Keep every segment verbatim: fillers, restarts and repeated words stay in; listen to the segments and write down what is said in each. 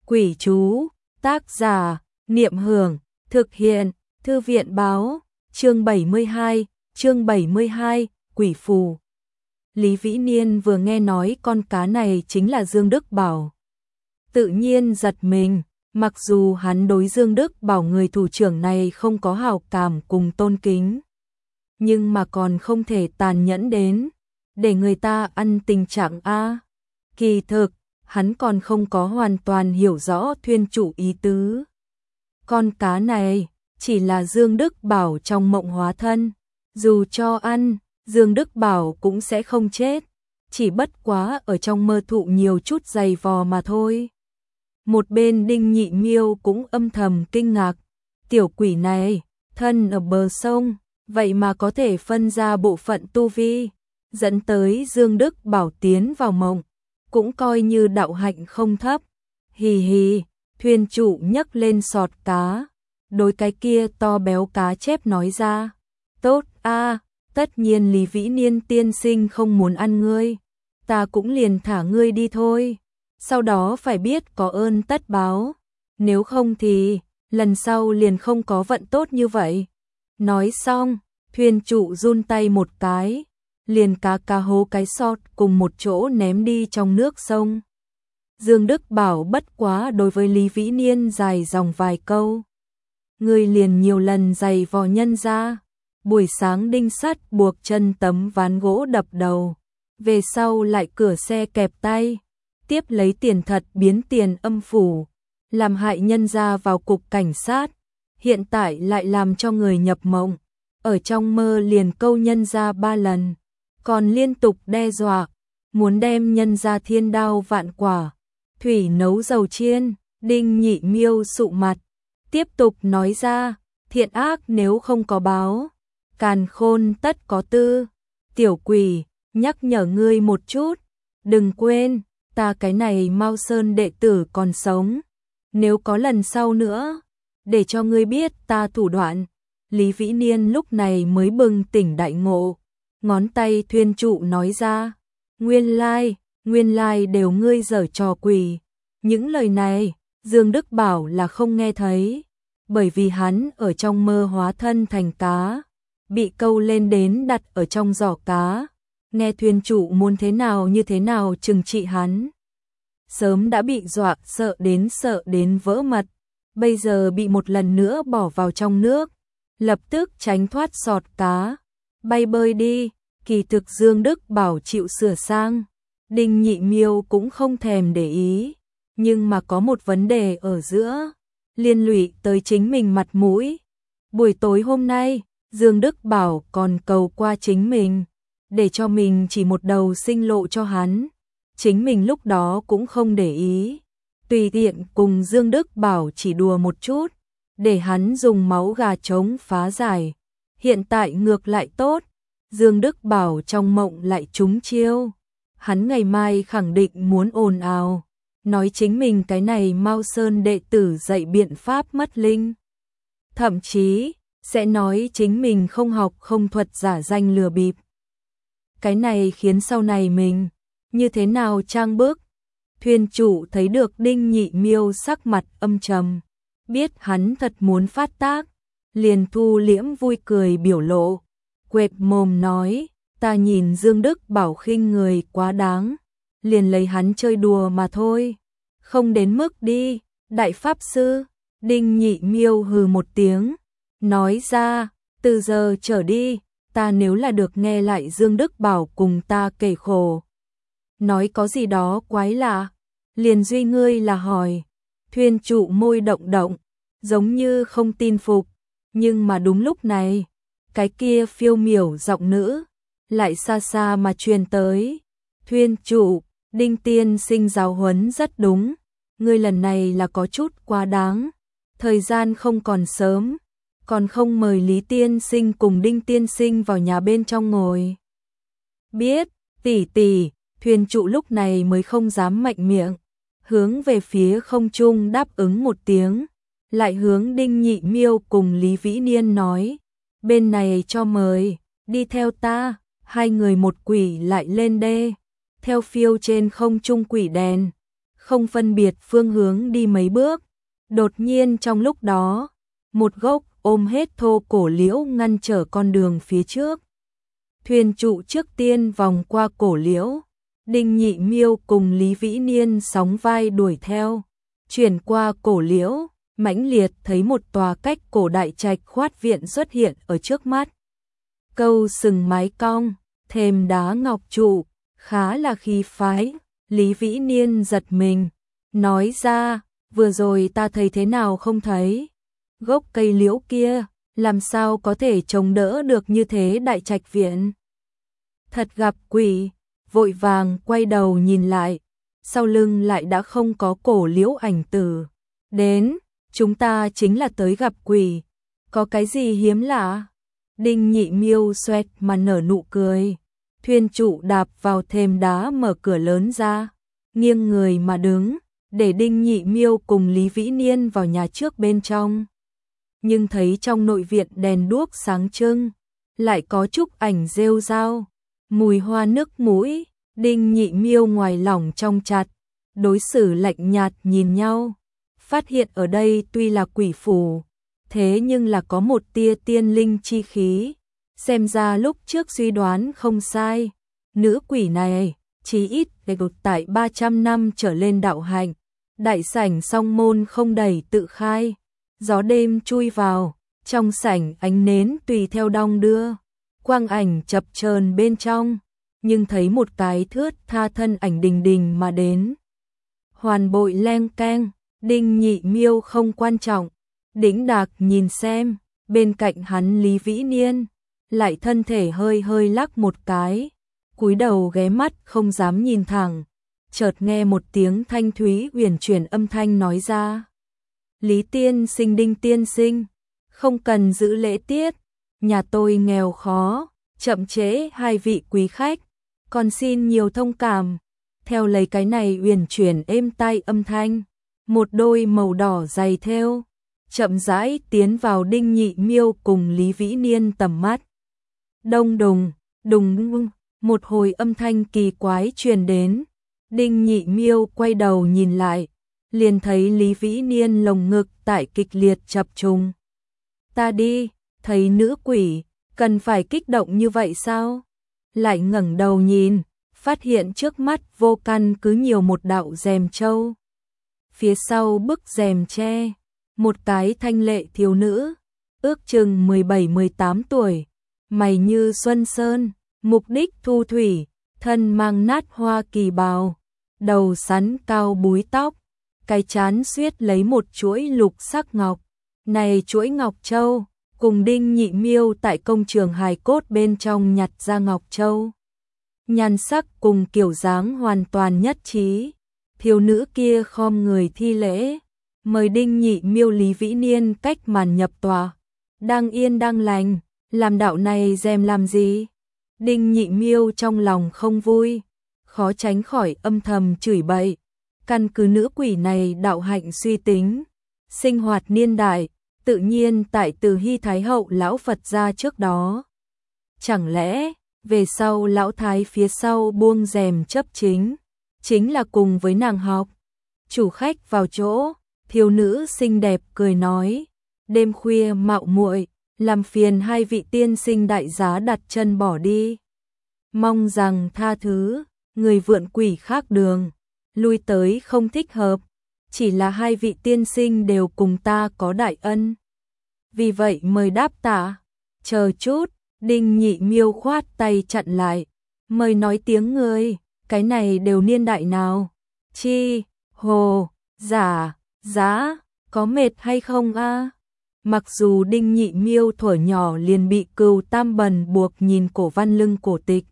Quỷ chú, tác giả, Niệm Hưởng, thực hiện, Thư viện Báo, chương bảy mươi hai, chương bảy mươi hai, Quỷ Phù. Lý Vĩ Niên vừa nghe nói con cá này chính là Dương Đức Bảo. Tự nhiên giật mình, mặc dù hắn đối Dương Đức Bảo người thủ trưởng này không có hảo cảm cùng tôn kính, nhưng mà còn không thể tàn nhẫn đến để người ta ăn tình trạng a. Kỳ thực, hắn còn không có hoàn toàn hiểu rõ thuyên chủ ý tứ. Con cá này chỉ là Dương Đức Bảo trong mộng hóa thân, dù cho ăn, Dương Đức Bảo cũng sẽ không chết, chỉ bất quá ở trong mơ thụ nhiều chút dày vò mà thôi. Một bên Đinh Nhị Miêu cũng âm thầm kinh ngạc, tiểu quỷ này, thân ở bờ sông, vậy mà có thể phân ra bộ phận tu vi, dẫn tới Dương Đức Bảo tiến vào mộng, cũng coi như đạo hạnh không thấp. Hì hì, thuyền chủ nhấc lên sọt cá, đối cái kia to béo cá chép nói ra, tốt a, tất nhiên Lý Vĩ Niên tiên sinh không muốn ăn ngươi, ta cũng liền thả ngươi đi thôi, sau đó phải biết có ơn tất báo, nếu không thì lần sau liền không có vận tốt như vậy. Nói xong, thuyền chủ run tay một cái, liền cá cá hố cái sọt cùng một chỗ ném đi trong nước sông. Dương Đức Bảo bất quá đối với Lý Vĩ Niên dài dòng vài câu, người liền nhiều lần giày vò nhân ra, buổi sáng đinh sắt buộc chân tấm ván gỗ đập đầu, về sau lại cửa xe kẹp tay, tiếp lấy tiền thật biến tiền âm phủ, làm hại nhân ra vào cục cảnh sát, hiện tại lại làm cho người nhập mộng, ở trong mơ liền câu nhân ra ba lần, còn liên tục đe dọa, muốn đem nhân ra thiên đao vạn quả, thủy nấu dầu chiên. Đinh Nhị Miêu sụ mặt, tiếp tục nói ra, thiện ác nếu không có báo, càn khôn tất có tư, tiểu quỷ, nhắc nhở ngươi một chút, đừng quên, ta cái này Mao Sơn đệ tử còn sống, nếu có lần sau nữa, để cho ngươi biết ta thủ đoạn. Lý Vĩ Niên lúc này mới bừng tỉnh đại ngộ, ngón tay thuyên trụ nói ra, nguyên lai, nguyên lai đều ngươi giở trò quỷ. Những lời này, Dương Đức Bảo là không nghe thấy, bởi vì hắn ở trong mơ hóa thân thành cá, bị câu lên đến đặt ở trong giỏ cá, nghe thuyền chủ muốn thế nào như thế nào trừng trị hắn. Sớm đã bị dọa sợ đến sợ đến vỡ mật, bây giờ bị một lần nữa bỏ vào trong nước, lập tức tránh thoát sọt cá, bay bơi đi. Kỳ thực Dương Đức Bảo chịu sửa sang, Đinh Nhị Miêu cũng không thèm để ý, nhưng mà có một vấn đề ở giữa, liên lụy tới chính mình mặt mũi. Buổi tối hôm nay, Dương Đức Bảo còn cầu qua chính mình, để cho mình chỉ một đầu sinh lộ cho hắn. Chính mình lúc đó cũng không để ý, tùy tiện cùng Dương Đức Bảo chỉ đùa một chút, để hắn dùng máu gà trống phá giải. Hiện tại ngược lại tốt, Dương Đức Bảo trong mộng lại trúng chiêu. Hắn ngày mai khẳng định muốn ồn ào, nói chính mình cái này Mao Sơn đệ tử dạy biện pháp mất linh. Thậm chí, sẽ nói chính mình không học không thuật giả danh lừa bịp. Cái này khiến sau này mình như thế nào trang bức. Thuyền chủ thấy được Đinh Nhị Miêu sắc mặt âm trầm, biết hắn thật muốn phát tác, liền thu liễm vui cười biểu lộ, quệt mồm nói, ta nhìn Dương Đức Bảo khinh người quá đáng, liền lấy hắn chơi đùa mà thôi, không đến mức đi. Đại pháp sư. Đinh Nhị Miêu hừ một tiếng, nói ra, từ giờ trở đi, ta nếu là được nghe lại Dương Đức Bảo cùng ta kể khổ, nói có gì đó quái lạ, liền duy ngươi là hỏi. Thuyền trụ môi động động, giống như không tin phục, nhưng mà đúng lúc này, cái kia phiêu miểu giọng nữ lại xa xa mà truyền tới, thuyền trụ, Đinh tiên sinh giáo huấn rất đúng, ngươi lần này là có chút quá đáng, thời gian không còn sớm, còn không mời Lý tiên sinh cùng Đinh tiên sinh vào nhà bên trong ngồi. Biết, tỷ tỷ. Thuyền trụ lúc này mới không dám mạnh miệng, hướng về phía không trung đáp ứng một tiếng, lại hướng Đinh Nhị Miêu cùng Lý Vĩ Niên nói, bên này cho mời, đi theo ta. Hai người một quỷ lại lên đê, theo phiêu trên không trung quỷ đèn, không phân biệt phương hướng đi mấy bước. Đột nhiên trong lúc đó, một gốc ôm hết thô cổ liễu ngăn trở con đường phía trước. Thuyền trụ trước tiên vòng qua cổ liễu, Đinh Nhị Miêu cùng Lý Vĩ Niên sóng vai đuổi theo, chuyển qua cổ liễu, mãnh liệt thấy một tòa cách cổ đại trạch khoát viện xuất hiện ở trước mắt. Câu sừng mái cong, thềm đá ngọc trụ, khá là khí phái. Lý Vĩ Niên giật mình, nói ra, vừa rồi ta thấy thế nào không thấy. Gốc cây liễu kia, làm sao có thể chống đỡ được như thế đại trạch viện. Thật gặp quỷ, vội vàng quay đầu nhìn lại, sau lưng lại đã không có cổ liễu ảnh tử. Đến, chúng ta chính là tới gặp quỷ, có cái gì hiếm lạ? Đinh Nhị Miêu xoẹt mà nở nụ cười, thuyền trụ đạp vào thềm đá mở cửa lớn ra, nghiêng người mà đứng, để Đinh Nhị Miêu cùng Lý Vĩ Niên vào nhà trước bên trong. Nhưng thấy trong nội viện đèn đuốc sáng trưng, lại có chúc ảnh rêu rao, mùi hoa nước mũi. Đinh Nhị Miêu ngoài lòng trong chặt, đối xử lạnh nhạt nhìn nhau, phát hiện ở đây tuy là quỷ phủ, thế nhưng là có một tia tiên linh chi khí, xem ra lúc trước suy đoán không sai, nữ quỷ này chí ít để đột tại ba trăm năm trở lên đạo hạnh, đại sảnh song môn không đẩy tự khai, gió đêm chui vào, trong sảnh ánh nến tùy theo đong đưa, quang ảnh chập chờn bên trong, nhưng thấy một cái thướt tha thân ảnh đình đình mà đến. Hoàn bội leng keng, Đinh Nhị Miêu không quan trọng, đĩnh đạc nhìn xem, bên cạnh hắn Lý Vĩ Niên, lại thân thể hơi hơi lắc một cái, cúi đầu ghé mắt không dám nhìn thẳng, chợt nghe một tiếng thanh thúy uyển chuyển âm thanh nói ra. Lý tiên sinh, Đinh tiên sinh, không cần giữ lễ tiết, nhà tôi nghèo khó, chậm trễ hai vị quý khách, còn xin nhiều thông cảm. Theo lấy cái này uyển chuyển êm tai âm thanh, một đôi màu đỏ dày theo, chậm rãi tiến vào Đinh Nhị Miêu cùng Lý Vĩ Niên tầm mắt. Đông đùng, đùng đùng, một hồi âm thanh kỳ quái truyền đến, Đinh Nhị Miêu quay đầu nhìn lại, liền thấy Lý Vĩ Niên lồng ngực tại kịch liệt chập trùng. Ta đi, thấy nữ quỷ, cần phải kích động như vậy sao? Lại ngẩng đầu nhìn, phát hiện trước mắt vô căn cứ nhiều một đạo rèm trâu. Phía sau bức rèm tre, một cái thanh lệ thiếu nữ, ước chừng mười bảy mười tám tuổi, mày như xuân sơn, mục đích thu thủy, thân mang nát hoa kỳ bào, đầu sắn cao búi tóc, cái chán xuyết lấy một chuỗi lục sắc ngọc. Này chuỗi ngọc châu, cùng Đinh Nhị Miêu tại công trường hài cốt bên trong nhặt ra ngọc châu. Nhan sắc cùng kiểu dáng hoàn toàn nhất trí. Thiếu nữ kia khom người thi lễ, mời Đinh Nhị Miêu Lý Vĩ Niên cách màn nhập tòa. Đang yên đang lành, làm đạo này dèm làm gì? Đinh Nhị Miêu trong lòng không vui, khó tránh khỏi âm thầm chửi bậy. Căn cứ nữ quỷ này đạo hạnh suy tính, sinh hoạt niên đại, tự nhiên tại Từ Hy Thái Hậu lão Phật gia trước đó. Chẳng lẽ, về sau lão thái phía sau buông rèm chấp chính, chính là cùng với nàng học. Chủ khách vào chỗ, thiếu nữ xinh đẹp cười nói, đêm khuya mạo muội, làm phiền hai vị tiên sinh đại giá đặt chân bỏ đi. Mong rằng tha thứ, người vượn quỷ khác đường, lui tới không thích hợp, chỉ là hai vị tiên sinh đều cùng ta có đại ân. Vì vậy mời đáp tạ, chờ chút, Đinh Nhị Miêu khoát tay chặn lại, mời nói tiếng người, cái này đều niên đại nào, chi, hồ, giả, giá, có mệt hay không a? À? Mặc dù Đinh Nhị Miêu thuở nhỏ liền bị Cừu Tam Bần buộc nhìn cổ văn lưng cổ tịch,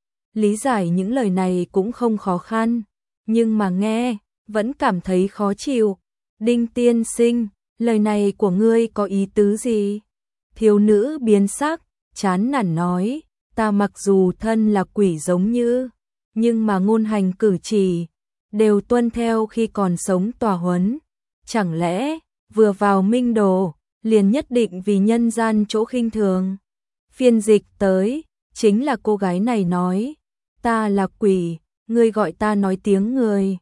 lý giải những lời này cũng không khó khăn, nhưng mà nghe, vẫn cảm thấy khó chịu. Đinh tiên sinh, lời này của ngươi có ý tứ gì? Thiếu nữ biến sắc, chán nản nói, ta mặc dù thân là quỷ giống như, nhưng mà ngôn hành cử chỉ, đều tuân theo khi còn sống tòa huấn. Chẳng lẽ, vừa vào minh đồ, liền nhất định vì nhân gian chỗ khinh thường? Phiên dịch tới, chính là cô gái này nói, ta là quỷ, ngươi gọi ta nói tiếng người,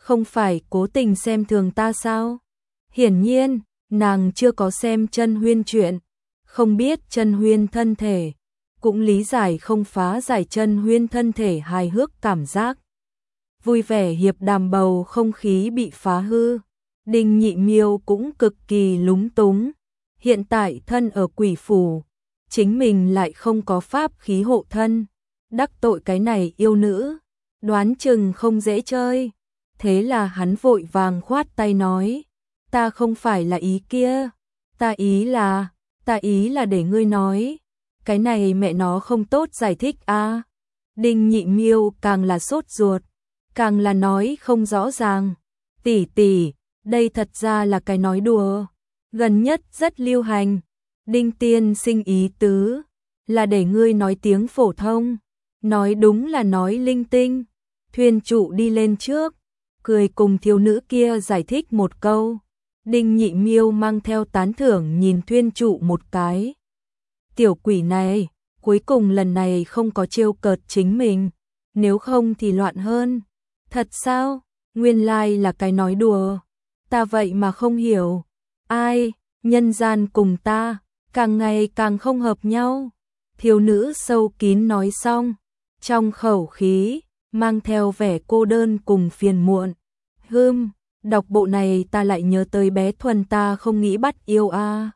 Không phải cố tình xem thường ta sao? Hiển nhiên, nàng chưa có xem Chân Huyên chuyện, không biết Chân Huyên thân thể, cũng lý giải không phá giải Chân Huyên thân thể hài hước cảm giác. Vui vẻ hiệp đàm bầu không khí bị phá hư, Đinh Nhị Miêu cũng cực kỳ lúng túng. Hiện tại thân ở quỷ phủ, chính mình lại không có pháp khí hộ thân, đắc tội cái này yêu nữ, đoán chừng không dễ chơi. Thế là hắn vội vàng khoát tay nói, ta không phải là ý kia, ta ý là, ta ý là để ngươi nói, cái này mẹ nó không tốt giải thích a. À. Đinh Nhị Miêu càng là sốt ruột, càng là nói không rõ ràng, tỷ tỷ, đây thật ra là cái nói đùa, gần nhất rất lưu hành, Đinh tiên sinh ý tứ, là để ngươi nói tiếng phổ thông, nói đúng là nói linh tinh. Thuyên trụ đi lên trước, cười cùng thiếu nữ kia giải thích một câu. Đinh Nhị Miêu mang theo tán thưởng nhìn Thuyên trụ một cái. Tiểu quỷ này, cuối cùng lần này không có trêu cợt chính mình, nếu không thì loạn hơn. Thật sao? Nguyên lai là cái nói đùa. Ta vậy mà không hiểu. Ai, nhân gian cùng ta, càng ngày càng không hợp nhau. Thiếu nữ sâu kín nói xong, trong khẩu khí mang theo vẻ cô đơn cùng phiền muộn. Hừm, đọc bộ này ta lại nhớ tới bé Thuần ta không nghĩ bắt yêu a. À.